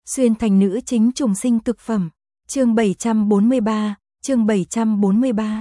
Xuyên thành nữ chính trùng sinh cực phẩm. Chương 743, chương 743.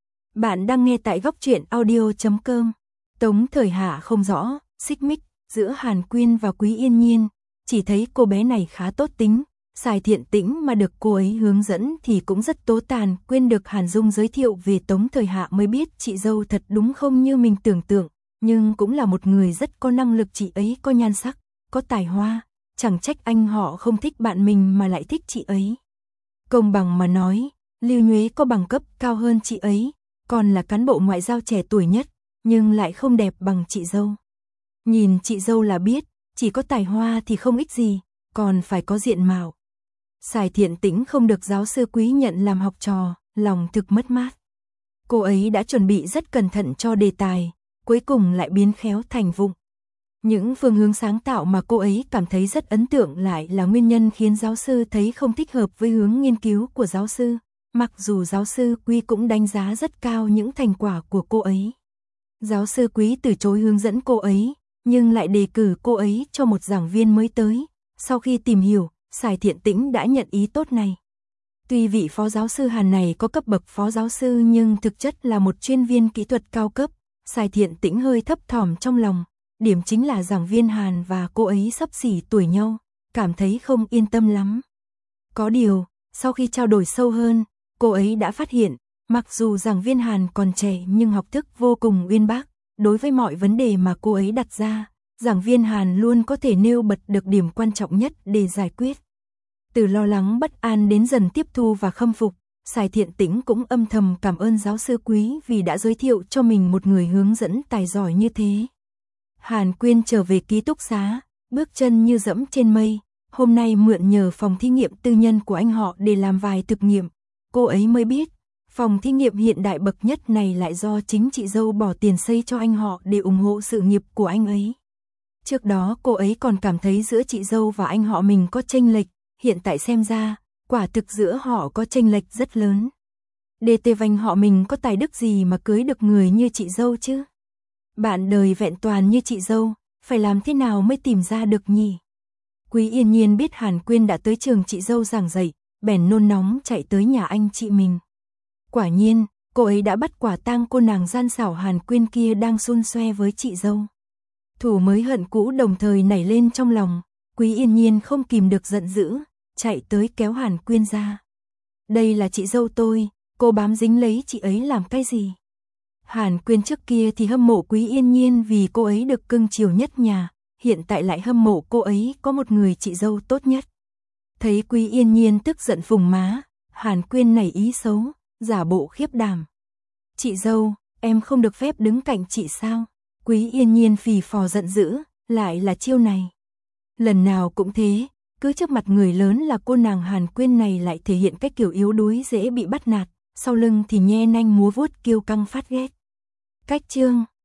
Bạn đang nghe tại góc truyện audio.com. Tống Thời Hạ không rõ, xích mích giữa Hàn Quyên và Quý Yên Nhiên, chỉ thấy cô bé này khá tốt tính, xài thiện tĩnh mà được cô ấy hướng dẫn thì cũng rất tố tàn, quên được Hàn Dung giới thiệu về Tống Thời Hạ mới biết chị dâu thật đúng không như mình tưởng tượng, nhưng cũng là một người rất có năng lực, chị ấy có nhan sắc, có tài hoa, chẳng trách anh họ không thích bạn mình mà lại thích chị ấy. Công bằng mà nói, Lưu Nhuế có bằng cấp cao hơn chị ấy, còn là cán bộ ngoại giao trẻ tuổi nhất, nhưng lại không đẹp bằng chị dâu. Nhìn chị dâu là biết, chỉ có tài hoa thì không ích gì, còn phải có diện mạo. Sài Thiện Tĩnh không được giáo sư Quý nhận làm học trò, lòng thực mất mát. Cô ấy đã chuẩn bị rất cẩn thận cho đề tài, cuối cùng lại biến khéo thành vụng. Những phương hướng sáng tạo mà cô ấy cảm thấy rất ấn tượng lại là nguyên nhân khiến giáo sư thấy không thích hợp với hướng nghiên cứu của giáo sư, mặc dù giáo sư Quý cũng đánh giá rất cao những thành quả của cô ấy. Giáo sư Quý từ chối hướng dẫn cô ấy, nhưng lại đề cử cô ấy cho một giảng viên mới tới. Sau khi tìm hiểu, Sài Thiện Tĩnh đã nhận ý tốt này. Tuy vị phó giáo sư Hàn này có cấp bậc phó giáo sư nhưng thực chất là một chuyên viên kỹ thuật cao cấp, Sài Thiện Tĩnh hơi thấp thỏm trong lòng. Điểm chính là giảng viên Hàn và cô ấy xấp xỉ tuổi nhau, cảm thấy không yên tâm lắm. Có điều, sau khi trao đổi sâu hơn, cô ấy đã phát hiện, mặc dù giảng viên Hàn còn trẻ nhưng học thức vô cùng uyên bác, đối với mọi vấn đề mà cô ấy đặt ra, giảng viên Hàn luôn có thể nêu bật được điểm quan trọng nhất để giải quyết. Từ lo lắng bất an đến dần tiếp thu và khâm phục, Sài Thiện Tĩnh cũng âm thầm cảm ơn giáo sư Quý vì đã giới thiệu cho mình một người hướng dẫn tài giỏi như thế. Hàn Quyên trở về ký túc xá, bước chân như dẫm trên mây, hôm nay mượn nhờ phòng thí nghiệm tư nhân của anh họ để làm vài thực nghiệm. Cô ấy mới biết, phòng thí nghiệm hiện đại bậc nhất này lại do chính chị dâu bỏ tiền xây cho anh họ để ủng hộ sự nghiệp của anh ấy. Trước đó cô ấy còn cảm thấy giữa chị dâu và anh họ mình có chênh lệch, hiện tại xem ra, quả thực giữa họ có chênh lệch rất lớn. DT Vành họ mình có tài đức gì mà cưới được người như chị dâu chứ? Bạn đời vẹn toàn như chị dâu, phải làm thế nào mới tìm ra được nhỉ? Quý Yên Nhiên biết Hàn Quyên đã tới trường chị dâu giảng dạy, bèn nôn nóng chạy tới nhà anh chị mình. Quả nhiên, cô ấy đã bắt quả tang cô nàng gian xảo Hàn Quyên kia đang xun xoe với chị dâu. Thù mới hận cũ đồng thời nảy lên trong lòng, Quý Yên Nhiên không kìm được giận dữ, chạy tới kéo Hàn Quyên ra. Đây là chị dâu tôi, cô bám dính lấy chị ấy làm cái gì? Hàn Quyên trước kia thì hâm mộ Quý Yên Nhiên vì cô ấy được cưng chiều nhất nhà, hiện tại lại hâm mộ cô ấy có một người chị dâu tốt nhất. Thấy Quý Yên Nhiên tức giận phùng má, Hàn Quyên nảy ý xấu, giả bộ khiếp đảm. Chị dâu, em không được phép đứng cạnh chị sao? Quý Yên Nhiên phì phò giận dữ, lại là chiêu này. Lần nào cũng thế, cứ trước mặt người lớn là cô nàng Hàn Quyên này lại thể hiện cái kiểu yếu đuối dễ bị bắt nạt, sau lưng thì nhe nanh múa vuốt kiêu căng phát ghét. Cách chương